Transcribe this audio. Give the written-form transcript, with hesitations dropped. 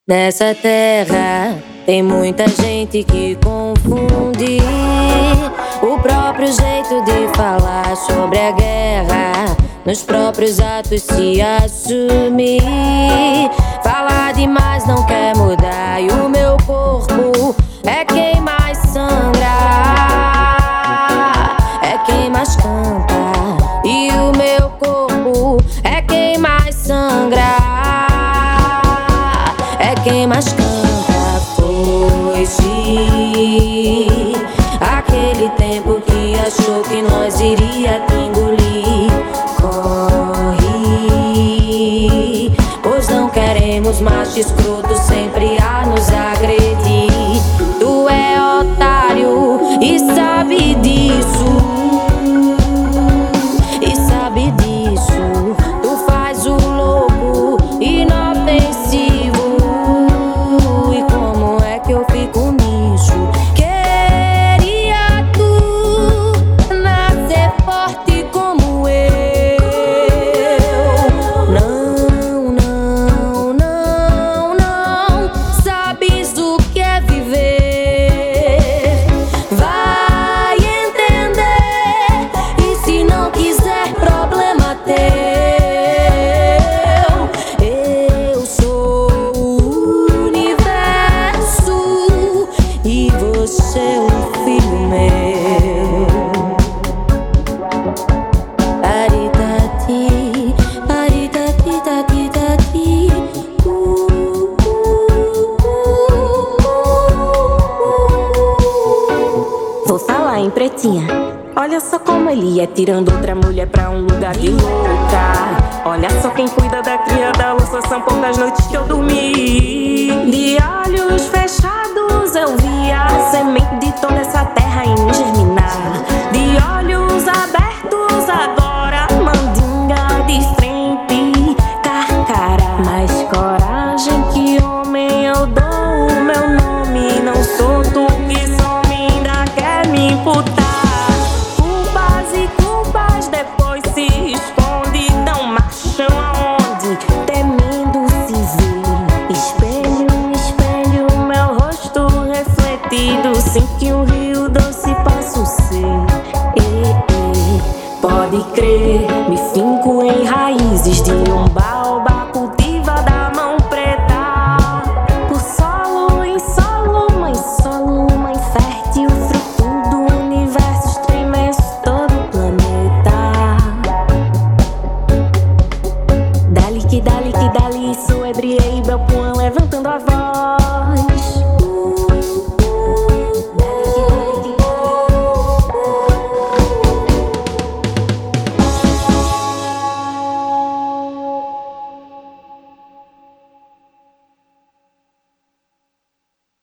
Nessa terra tem muita gente que confunde o próprio jeito de falar sobre a guerra, nos próprios atos se assumir. Falar demais não quer mudar, e o meu corpo é quem mais sangra, é quem mais canta. E o meu corpo é quem mais sangra, é quem mais canta. Foi-se aquele tempo que achou que nós iria te engolir. Corre, pois não queremos macho escroto sempre a nos agredir. Tu é otário e sabe disso, e sabe disso. Tu faz o louco inofensivo, e como é que eu fico nisso? Queria tu nascer forte como eu. Não, não, não, não sabes o que é viver. Vai entender, e se não quiser, problema teu. Eu sou o universo e você é um filho meu. Aritati, aritati, tati, tati. Vou falar em pretinha. Olha só como ele ia tirando outra mulher pra um lugar de louca. Olha só quem cuida da cria da louça, são poucas noites que eu dormi. De olhos fechados eu via a semente de toda essa terra em germinar. De olhos abertos agora, mandinga de frente, carcará. Mais coragem que homem eu dou o meu nome. Não sou tu que some, ainda quer me imputar. Culpas e culpas depois se esconde. Dão machão aonde? Temendo se ver. Espelho, espelho, meu rosto refletido. Sem que um rio doce possa ser. Pode crer.